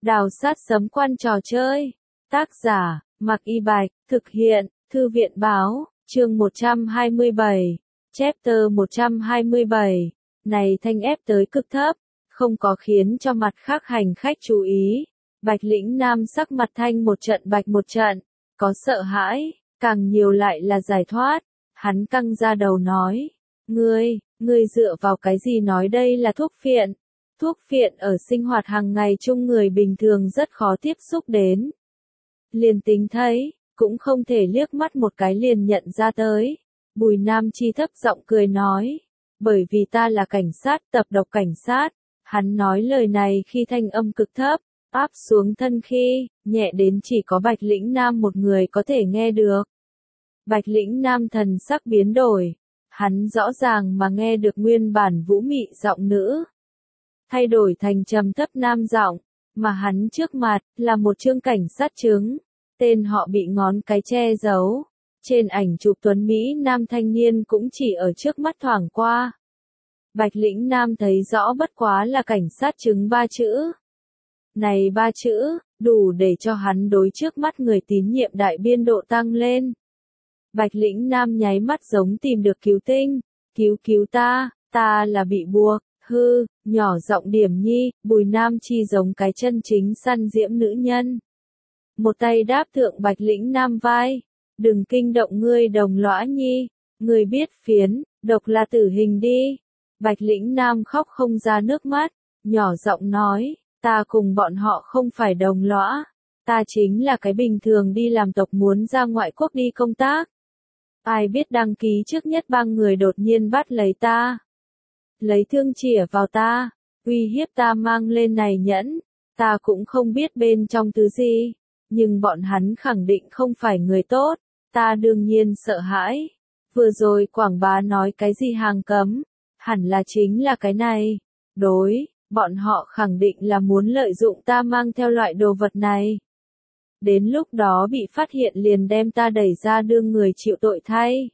Đào sát sấm quan trò chơi. Tác giả, Mạc Y Bạch, thực hiện, Thư viện báo, chương 127, chapter 127. Này thanh ép tới cực thấp, không có khiến cho mặt khác hành khách chú ý. Bạch Lĩnh Nam sắc mặt thanh một trận bạch một trận, có sợ hãi, càng nhiều lại là giải thoát. Hắn căng ra đầu nói, ngươi dựa vào cái gì nói đây là thuốc phiện? Thuốc phiện ở sinh hoạt hàng ngày chung người bình thường rất khó tiếp xúc đến. Liền tính thấy, cũng không thể liếc mắt một cái liền nhận ra tới. Bùi Nam Chi thấp giọng cười nói, bởi vì ta là cảnh sát, tập độc cảnh sát. Hắn nói lời này khi thanh âm cực thấp, áp xuống thân khi, nhẹ đến chỉ có Bạch Lĩnh Nam một người có thể nghe được. Bạch Lĩnh Nam thần sắc biến đổi, hắn rõ ràng mà nghe được nguyên bản vũ mị giọng nữ thay đổi thành trầm thấp nam giọng, mà hắn trước mặt là một chương cảnh sát chứng, tên họ bị ngón cái che giấu. Trên ảnh chụp tuấn Mỹ nam thanh niên cũng chỉ ở trước mắt thoảng qua. Bạch Lĩnh Nam thấy rõ bất quá là cảnh sát chứng 3 chữ. Này 3 chữ, đủ để cho hắn đối trước mắt người tín nhiệm đại biên độ tăng lên. Bạch Lĩnh Nam nháy mắt giống tìm được cứu tinh, cứu ta là bị buộc, nhỏ giọng điểm nhi, Bùi Nam Chi giống cái chân chính săn diễm nữ nhân. Một tay đáp thượng Bạch Lĩnh Nam vai, đừng kinh động ngươi đồng lõa nhi, ngươi biết phiến, độc là tử hình đi. Bạch Lĩnh Nam khóc không ra nước mắt, nhỏ giọng nói, ta cùng bọn họ không phải đồng lõa, ta chính là cái bình thường đi làm tộc muốn ra ngoại quốc đi công tác. Ai biết đăng ký trước nhất bang người đột nhiên bắt lấy ta, lấy thương chĩa vào ta, uy hiếp ta mang lên này nhẫn, ta cũng không biết bên trong thứ gì, nhưng bọn hắn khẳng định không phải người tốt, ta đương nhiên sợ hãi. Vừa rồi quảng bá nói cái gì hàng cấm, hẳn là chính là cái này, bọn họ khẳng định là muốn lợi dụng ta mang theo loại đồ vật này. Đến lúc đó bị phát hiện liền đem ta đẩy ra đương người chịu tội thay.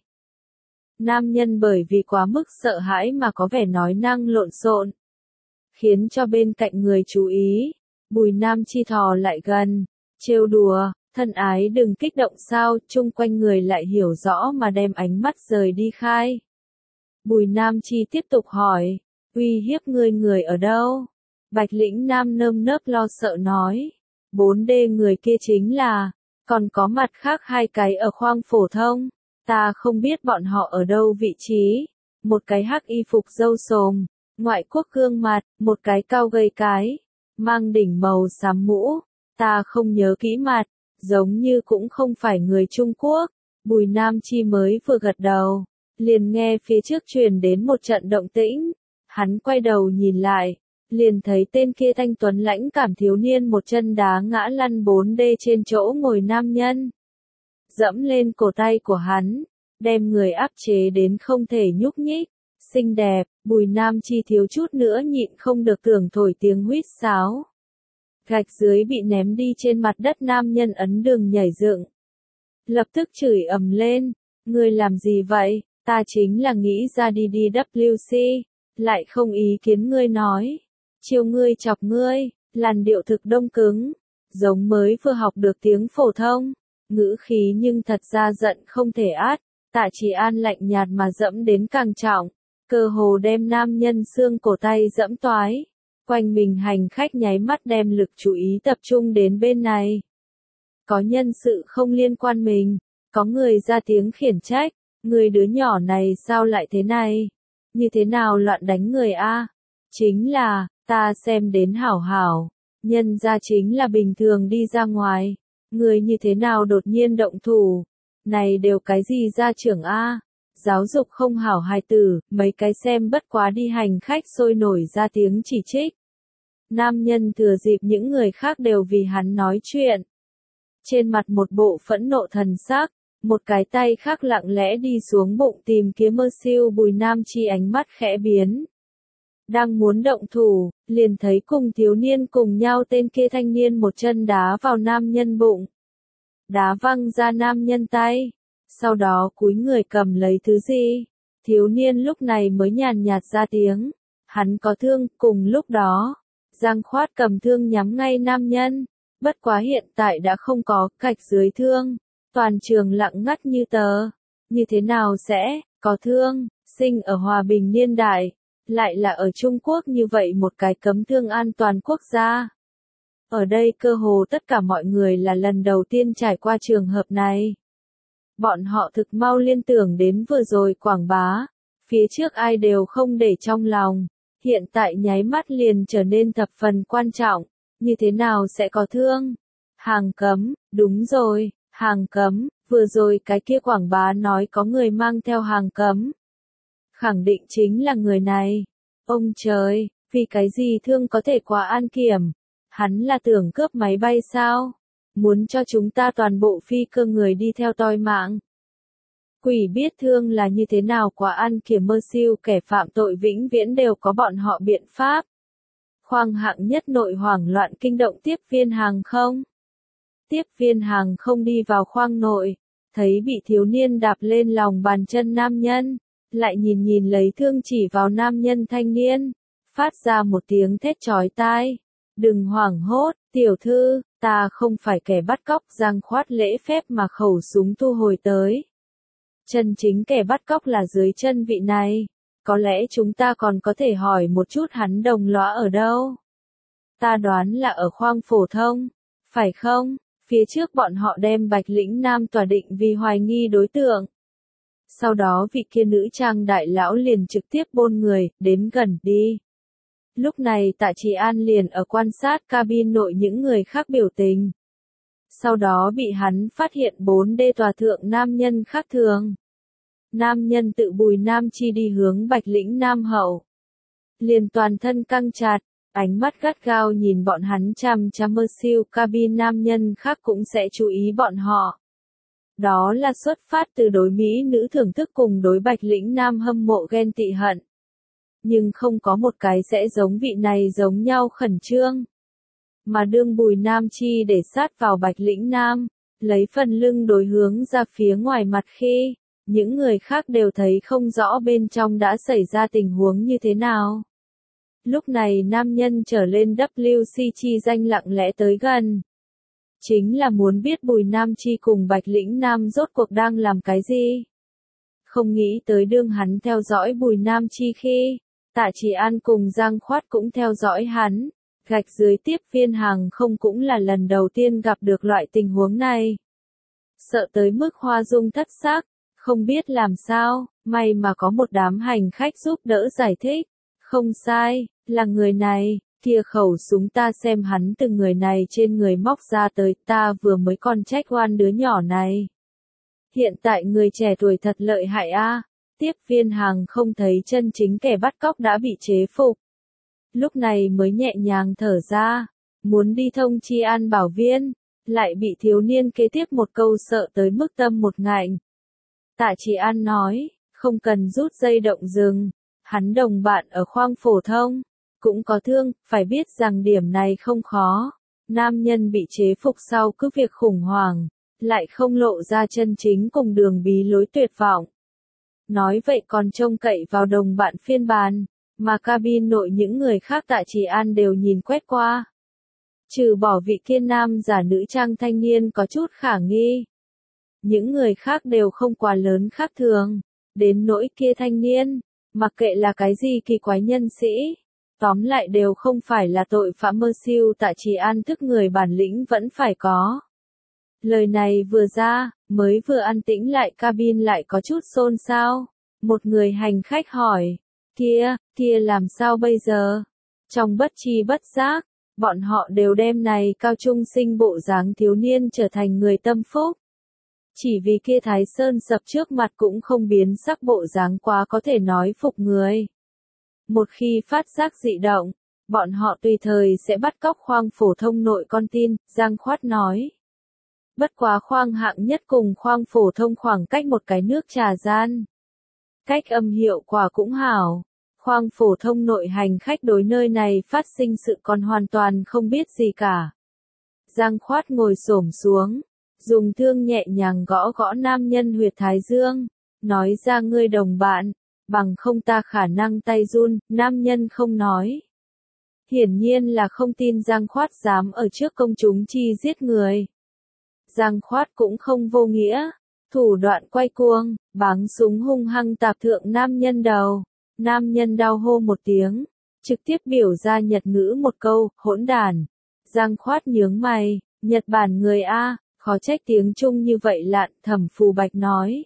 Nam nhân bởi vì quá mức sợ hãi mà có vẻ nói năng lộn xộn, khiến cho bên cạnh người chú ý. Bùi Nam Chi thò lại gần, trêu đùa, thân ái đừng kích động sao, chung quanh người lại hiểu rõ mà đem ánh mắt rời đi khai. Bùi Nam Chi tiếp tục hỏi, uy hiếp ngươi người ở đâu? Bạch Lĩnh Nam nơm nớp lo sợ nói, 4D người kia chính là, còn có mặt khác 2 cái ở khoang phổ thông, ta không biết bọn họ ở đâu vị trí, một cái hắc y phục râu xồm, ngoại quốc gương mặt, một cái cao gầy cái, mang đỉnh màu xám mũ, ta không nhớ kỹ mặt, giống như cũng không phải người Trung Quốc. Bùi Nam Chi mới vừa gật đầu, liền nghe phía trước truyền đến một trận động tĩnh, hắn quay đầu nhìn lại, liền thấy tên kia thanh tuấn lãnh cảm thiếu niên một chân đá ngã lăn 4D trên chỗ ngồi nam nhân, dẫm lên cổ tay của hắn, đem người áp chế đến không thể nhúc nhích. Xinh đẹp, Bùi Nam Chi thiếu chút nữa nhịn không được tưởng thổi tiếng huýt sáo. Gạch dưới bị ném đi trên mặt đất nam nhân ấn đường nhảy dựng, lập tức chửi ầm lên, ngươi làm gì vậy, ta chính là nghĩ ra đi DWC, lại không ý kiến ngươi nói, chiêu ngươi chọc ngươi, làn điệu thực đông cứng, giống mới vừa học được tiếng phổ thông, ngữ khí nhưng thật ra giận không thể át. Tạ Chỉ An lạnh nhạt mà dẫm đến càng trọng, cơ hồ đem nam nhân xương cổ tay dẫm toái. Quanh mình hành khách nháy mắt đem lực chú ý tập trung đến bên này. Có nhân sự không liên quan mình, có người ra tiếng khiển trách, người đứa nhỏ này sao lại thế này? Như thế nào loạn đánh người a? Chính là, ta xem đến hảo hảo, nhân ra chính là bình thường đi ra ngoài, người như thế nào đột nhiên động thủ? Này đều cái gì gia trưởng a? Giáo dục không hảo hài tử, mấy cái xem bất quá đi hành khách sôi nổi ra tiếng chỉ trích. Nam nhân thừa dịp những người khác đều vì hắn nói chuyện. Trên mặt một bộ phẫn nộ thần sắc, một cái tay khác lặng lẽ đi xuống bụng tìm kiếm mơ siêu. Bùi Nam Chi ánh mắt khẽ biến. Đang muốn động thủ, liền thấy cùng thiếu niên cùng nhau tên kia thanh niên một chân đá vào nam nhân bụng. Đá văng ra nam nhân tay, sau đó cúi người cầm lấy thứ gì. Thiếu niên lúc này mới nhàn nhạt ra tiếng, hắn có thương. Cùng lúc đó, Giang Khoát cầm thương nhắm ngay nam nhân. Bất quá hiện tại đã không có cạch dưới thương. Toàn trường lặng ngắt như tờ. Như thế nào sẽ có thương, sinh ở hòa bình niên đại, lại là ở Trung Quốc như vậy một cái cấm thương an toàn quốc gia. Ở đây cơ hồ tất cả mọi người là lần đầu tiên trải qua trường hợp này. Bọn họ thực mau liên tưởng đến vừa rồi quảng bá, phía trước ai đều không để trong lòng, hiện tại nháy mắt liền trở nên thập phần quan trọng, như thế nào sẽ có thương? Hàng cấm, đúng rồi, hàng cấm, vừa rồi cái kia quảng bá nói có người mang theo hàng cấm. Khẳng định chính là người này. Ông trời, vì cái gì thương có thể qua an kiểm? Hắn là tưởng cướp máy bay sao? Muốn cho chúng ta toàn bộ phi cơ người đi theo toi mạng. Quỷ biết thương là như thế nào qua an kiểm mơ siêu kẻ phạm tội vĩnh viễn đều có bọn họ biện pháp. Khoang hạng nhất nội hoảng loạn kinh động tiếp viên hàng không. Tiếp viên hàng không đi vào khoang nội, thấy bị thiếu niên đạp lên lòng bàn chân nam nhân, lại nhìn lấy thương chỉ vào nam nhân thanh niên, phát ra một tiếng thét chói tai. Đừng hoảng hốt, tiểu thư, ta không phải kẻ bắt cóc. Giang Khoát lễ phép mà khẩu súng thu hồi tới. Chân chính kẻ bắt cóc là dưới chân vị này. Có lẽ chúng ta còn có thể hỏi một chút hắn đồng lõa ở đâu. Ta đoán là ở khoang phổ thông, phải không? Phía trước bọn họ đem Bạch Lĩnh Nam tòa định vì hoài nghi đối tượng. Sau đó vị kia nữ trang đại lão liền trực tiếp bôn người, đến gần đi. Lúc này Tạ Trì An liền ở quan sát cabin nội những người khác biểu tình. Sau đó bị hắn phát hiện 4D tòa thượng nam nhân khác thường. Nam nhân tự Bùi Nam Chi đi hướng Bạch Lĩnh Nam hậu. Liền toàn thân căng chặt, ánh mắt gắt gao nhìn bọn hắn chằm chằm mơ siêu cabin nam nhân khác cũng sẽ chú ý bọn họ. Đó là xuất phát từ đối mỹ nữ thưởng thức cùng đối Bạch Lĩnh Nam hâm mộ ghen tị hận. Nhưng không có một cái sẽ giống vị này giống nhau khẩn trương. Mà đương Bùi Nam Chi để sát vào Bạch Lĩnh Nam, lấy phần lưng đối hướng ra phía ngoài mặt khi, những người khác đều thấy không rõ bên trong đã xảy ra tình huống như thế nào. Lúc này nam nhân trở lên WC chi danh lặng lẽ tới gần. Chính là muốn biết Bùi Nam Chi cùng Bạch Lĩnh Nam rốt cuộc đang làm cái gì. Không nghĩ tới đương hắn theo dõi Bùi Nam Chi khi, Tạ Trì An cùng Giang Khoát cũng theo dõi hắn. Gạch dưới tiếp viên hàng không cũng là lần đầu tiên gặp được loại tình huống này. Sợ tới mức hoa dung thất sắc, không biết làm sao, may mà có một đám hành khách giúp đỡ giải thích. Không sai, là người này, kia khẩu súng ta xem hắn từ người này trên người móc ra tới, ta vừa mới còn trách oan đứa nhỏ này. Hiện tại người trẻ tuổi thật lợi hại a. Tiếp viên hàng không thấy chân chính kẻ bắt cóc đã bị chế phục. Lúc này mới nhẹ nhàng thở ra, muốn đi thông chi an bảo viên, lại bị thiếu niên kế tiếp một câu sợ tới mức tâm một ngạnh. Tạ Trì An nói, không cần rút dây động rừng, hắn đồng bạn ở khoang phổ thông, cũng có thương, phải biết rằng điểm này không khó. Nam nhân bị chế phục sau cứ việc khủng hoảng, lại không lộ ra chân chính cùng đường bí lối tuyệt vọng. Nói vậy còn trông cậy vào đồng bạn phiên bản, mà cabin nội những người khác Tạ Trì An đều nhìn quét qua. Trừ bỏ vị kia nam giả nữ trang thanh niên có chút khả nghi. Những người khác đều không quá lớn khác thường. Đến nỗi kia thanh niên, mặc kệ là cái gì kỳ quái nhân sĩ, tóm lại đều không phải là tội phạm mơ siêu. Tạ Trì An thức người bản lĩnh vẫn phải có. Lời này vừa ra, mới vừa an tĩnh lại cabin lại có chút xôn xao. Một người hành khách hỏi, kia làm sao bây giờ? Trong bất tri bất giác, bọn họ đều đem này cao trung sinh bộ dáng thiếu niên trở thành người tâm phúc. Chỉ vì kia Thái Sơn sập trước mặt cũng không biến sắc bộ dáng quá có thể nói phục người. Một khi phát giác dị động, bọn họ tùy thời sẽ bắt cóc khoang phổ thông nội con tin, Giang Khoát nói. Bất quá khoang hạng nhất cùng khoang phổ thông khoảng cách một cái nước trà gian. Cách âm hiệu quả cũng hảo. Khoang phổ thông nội hành khách đối nơi này phát sinh sự còn hoàn toàn không biết gì cả. Giang Khoát ngồi xổm xuống, dùng thương nhẹ nhàng gõ gõ nam nhân huyệt thái dương, nói ra ngươi đồng bạn, bằng không ta khả năng tay run, nam nhân không nói. Hiển nhiên là không tin Giang Khoát dám ở trước công chúng chi giết người. Giang Khoát cũng không vô nghĩa, thủ đoạn quay cuồng, báng súng hung hăng tạp thượng nam nhân đầu. Nam nhân đau hô một tiếng, trực tiếp biểu ra Nhật ngữ một câu, hỗn đản. Giang Khoát nhướng mày, Nhật Bản người A, khó trách tiếng Trung như vậy lạn, Thẩm Phù Bạch nói.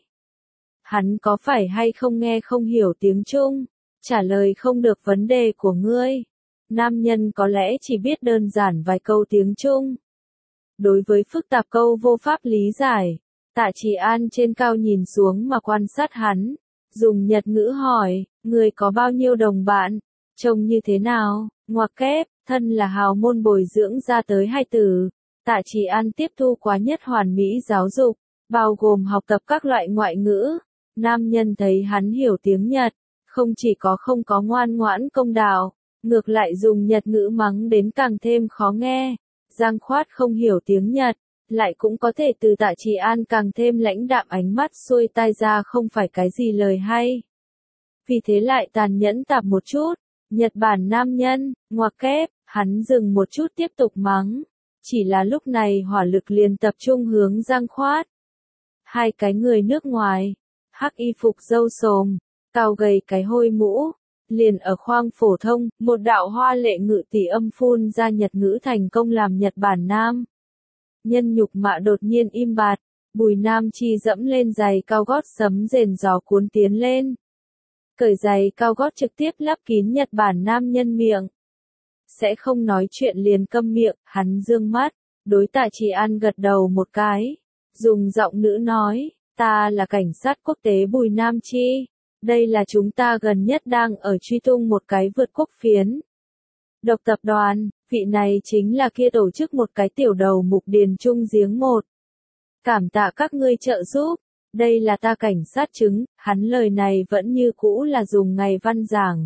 Hắn có phải hay không nghe không hiểu tiếng Trung, trả lời không được vấn đề của ngươi. Nam nhân có lẽ chỉ biết đơn giản vài câu tiếng Trung. Đối với phức tạp câu vô pháp lý giải, Tạ Trì An trên cao nhìn xuống mà quan sát hắn, dùng Nhật ngữ hỏi, người có bao nhiêu đồng bạn, trông như thế nào, ngoặc kép, thân là hào môn bồi dưỡng ra tới hai từ. Tạ Trì An tiếp thu quá nhất hoàn mỹ giáo dục, bao gồm học tập các loại ngoại ngữ. Nam nhân thấy hắn hiểu tiếng Nhật, không chỉ không có ngoan ngoãn công đạo, ngược lại dùng Nhật ngữ mắng đến càng thêm khó nghe. Giang Khoát không hiểu tiếng Nhật, lại cũng có thể từ Tạ Trì An càng thêm lãnh đạm ánh mắt xuôi tai ra không phải cái gì lời hay. Vì thế lại tàn nhẫn tạp một chút, Nhật Bản nam nhân, ngoặc kép, hắn dừng một chút tiếp tục mắng. Chỉ là lúc này hỏa lực liền tập trung hướng Giang Khoát. Hai cái người nước ngoài, hắc y phục râu xồm, cao gầy cái hôi mũ, liền ở khoang phổ thông, một đạo hoa lệ ngự tỷ âm phun ra Nhật ngữ thành công làm Nhật Bản nam. Nhân nhục mạ đột nhiên im bặt, Bùi Nam Chi dẫm lên giày cao gót sấm rền gió cuốn tiến lên. Cởi giày cao gót trực tiếp lắp kín Nhật Bản nam nhân miệng. Sẽ không nói chuyện liền câm miệng, hắn dương mắt, đối Tạ Trì An gật đầu một cái, dùng giọng nữ nói, ta là cảnh sát quốc tế Bùi Nam Chi, đây là chúng ta gần nhất đang ở truy tung một cái vượt quốc phiến. Độc tập đoàn, vị này chính là kia tổ chức một cái tiểu đầu mục Điền Trung giếng một. Cảm tạ các ngươi trợ giúp, đây là ta cảnh sát chứng, hắn lời này vẫn như cũ là dùng ngày văn giảng.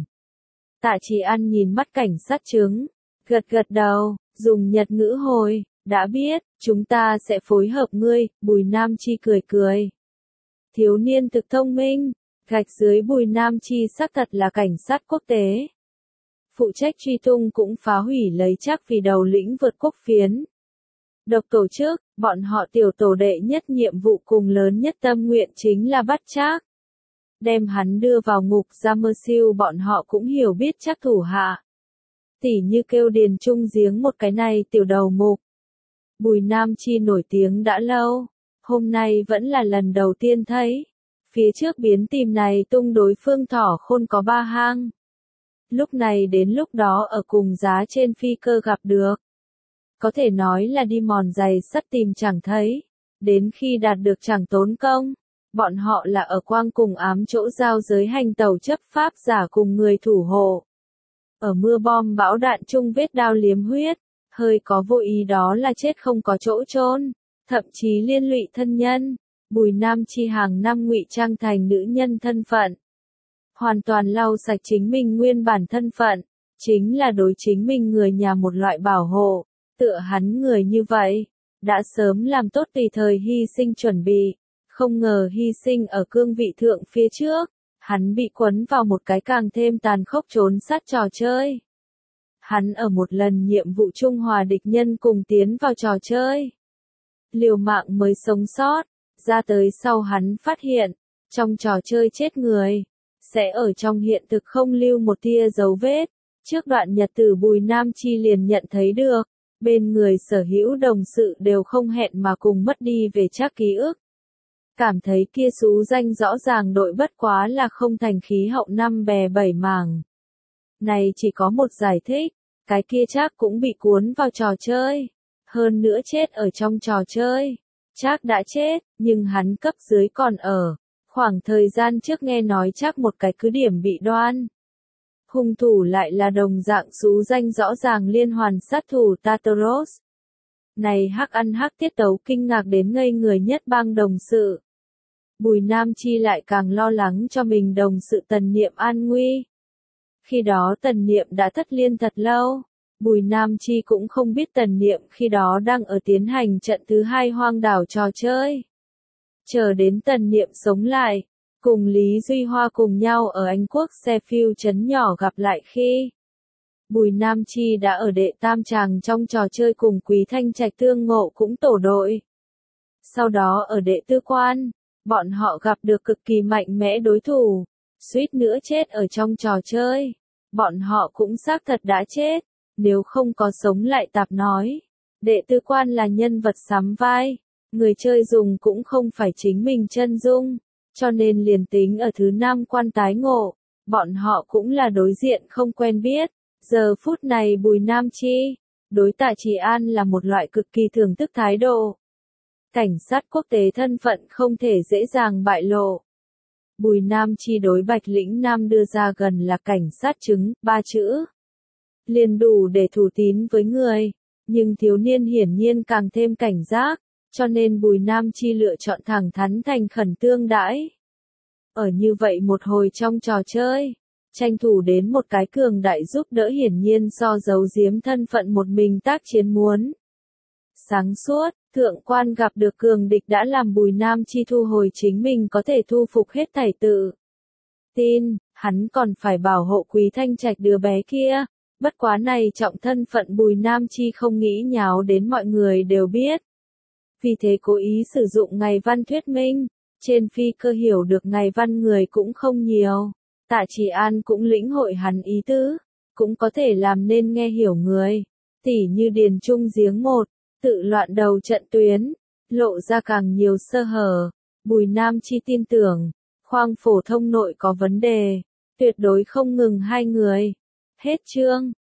Tạ Trì An nhìn mắt cảnh sát chứng, gật gật đầu, dùng Nhật ngữ hồi, đã biết, chúng ta sẽ phối hợp ngươi, Bùi Nam Chi cười cười. Thiếu niên thực thông minh, gạch dưới Bùi Nam Chi xác thật là cảnh sát quốc tế. Phụ trách truy tung cũng phá hủy lấy Trác Phì đầu lĩnh vượt quốc phiến. Độc tổ chức, bọn họ tiểu tổ đệ nhất nhiệm vụ cùng lớn nhất tâm nguyện chính là bắt Trác. Đem hắn đưa vào ngục ra mơ siêu bọn họ cũng hiểu biết Trác thủ hạ. Tỉ như kêu Điền Trung giếng một cái này tiểu đầu mục. Bùi Nam Chi nổi tiếng đã lâu, hôm nay vẫn là lần đầu tiên thấy. Phía trước biến tìm này tung đối phương Thỏ Khôn có 3 hang. Lúc này đến lúc đó ở cùng giá trên phi cơ gặp được. Có thể nói là đi mòn giày sắt tìm chẳng thấy. Đến khi đạt được chẳng tốn công. Bọn họ là ở quang cùng ám chỗ giao giới hành tàu chấp pháp giả cùng người thủ hộ. Ở mưa bom bão đạn chung vết đao liếm huyết. Hơi có vô ý đó là chết không có chỗ chôn, thậm chí liên lụy thân nhân. Bùi Nam Chi hàng năm ngụy trang thành nữ nhân thân phận. Hoàn toàn lau sạch chính mình nguyên bản thân phận, chính là đối chính mình người nhà một loại bảo hộ, tựa hắn người như vậy, đã sớm làm tốt tùy thời hy sinh chuẩn bị, không ngờ hy sinh ở cương vị thượng phía trước, hắn bị quấn vào một cái càng thêm tàn khốc trốn sát trò chơi. Hắn ở một lần nhiệm vụ trung hòa địch nhân cùng tiến vào trò chơi. Liều mạng mới sống sót, ra tới sau hắn phát hiện, trong trò chơi chết người, sẽ ở trong hiện thực không lưu một tia dấu vết. Trước đoạn nhật tử Bùi Nam Chi liền nhận thấy được, bên người sở hữu đồng sự đều không hẹn mà cùng mất đi về Trác ký ức. Cảm thấy kia xú danh rõ ràng đội bất quá là không thành khí hậu năm bè bảy mảng. Này chỉ có một giải thích, cái kia Trác cũng bị cuốn vào trò chơi, hơn nữa chết ở trong trò chơi. Trác đã chết, nhưng hắn cấp dưới còn ở. Khoảng thời gian trước nghe nói Trác một cái cứ điểm bị đoan. Hung thủ lại là đồng dạng xú danh rõ ràng liên hoàn sát thủ Tartaros. Này hắc ăn hắc tiết tấu kinh ngạc đến ngây người nhất bang đồng sự. Bùi Nam Chi lại càng lo lắng cho mình đồng sự Tần Niệm an nguy. Khi đó Tần Niệm đã thất liên thật lâu. Bùi Nam Chi cũng không biết Tần Niệm khi đó đang ở tiến hành trận thứ 2 hoang đảo trò chơi. Chờ đến Tần Niệm sống lại, cùng Lý Duy Hoa cùng nhau ở Anh Quốc Sheffield trấn nhỏ gặp lại khi Bùi Nam Chi đã ở đệ tam tràng trong trò chơi cùng Quý Thanh Trạch tương ngộ cũng tổ đội. Sau đó ở đệ tư quan, bọn họ gặp được cực kỳ mạnh mẽ đối thủ, suýt nữa chết ở trong trò chơi. Bọn họ cũng xác thật đã chết, nếu không có sống lại tạp nói. Đệ tư quan là nhân vật sắm vai, người chơi dùng cũng không phải chính mình chân dung, cho nên liền tính ở thứ 5 quan tái ngộ, bọn họ cũng là đối diện không quen biết. Giờ phút này Bùi Nam Chi, đối Tạ Trì An là một loại cực kỳ thưởng thức thái độ. Cảnh sát quốc tế thân phận không thể dễ dàng bại lộ. Bùi Nam Chi đối Bạch Lĩnh Nam đưa ra gần là cảnh sát chứng, 3 chữ. Liền đủ để thủ tín với người, nhưng thiếu niên hiển nhiên càng thêm cảnh giác, cho nên Bùi Nam Chi lựa chọn thẳng thắn thành khẩn tương đãi. Ở như vậy một hồi trong trò chơi, tranh thủ đến một cái cường đại giúp đỡ hiển nhiên so giấu giếm thân phận một mình tác chiến muốn. Sáng suốt, thượng quan gặp được cường địch đã làm Bùi Nam Chi thu hồi chính mình có thể thu phục hết thảy tự tin, hắn còn phải bảo hộ Quý Thanh Trạch đứa bé kia. Bất quá này trọng thân phận Bùi Nam Chi không nghĩ nháo đến mọi người đều biết. Vì thế cố ý sử dụng ngày văn thuyết minh, trên phi cơ hiểu được ngày văn người cũng không nhiều. Tạ Trì An cũng lĩnh hội hắn ý tứ, cũng có thể làm nên nghe hiểu người. Tỉ như điền trung giếng một, tự loạn đầu trận tuyến, lộ ra càng nhiều sơ hở. Bùi Nam Chi tin tưởng, khoang phổ thông nội có vấn đề, tuyệt đối không ngừng hai người. Hết chương.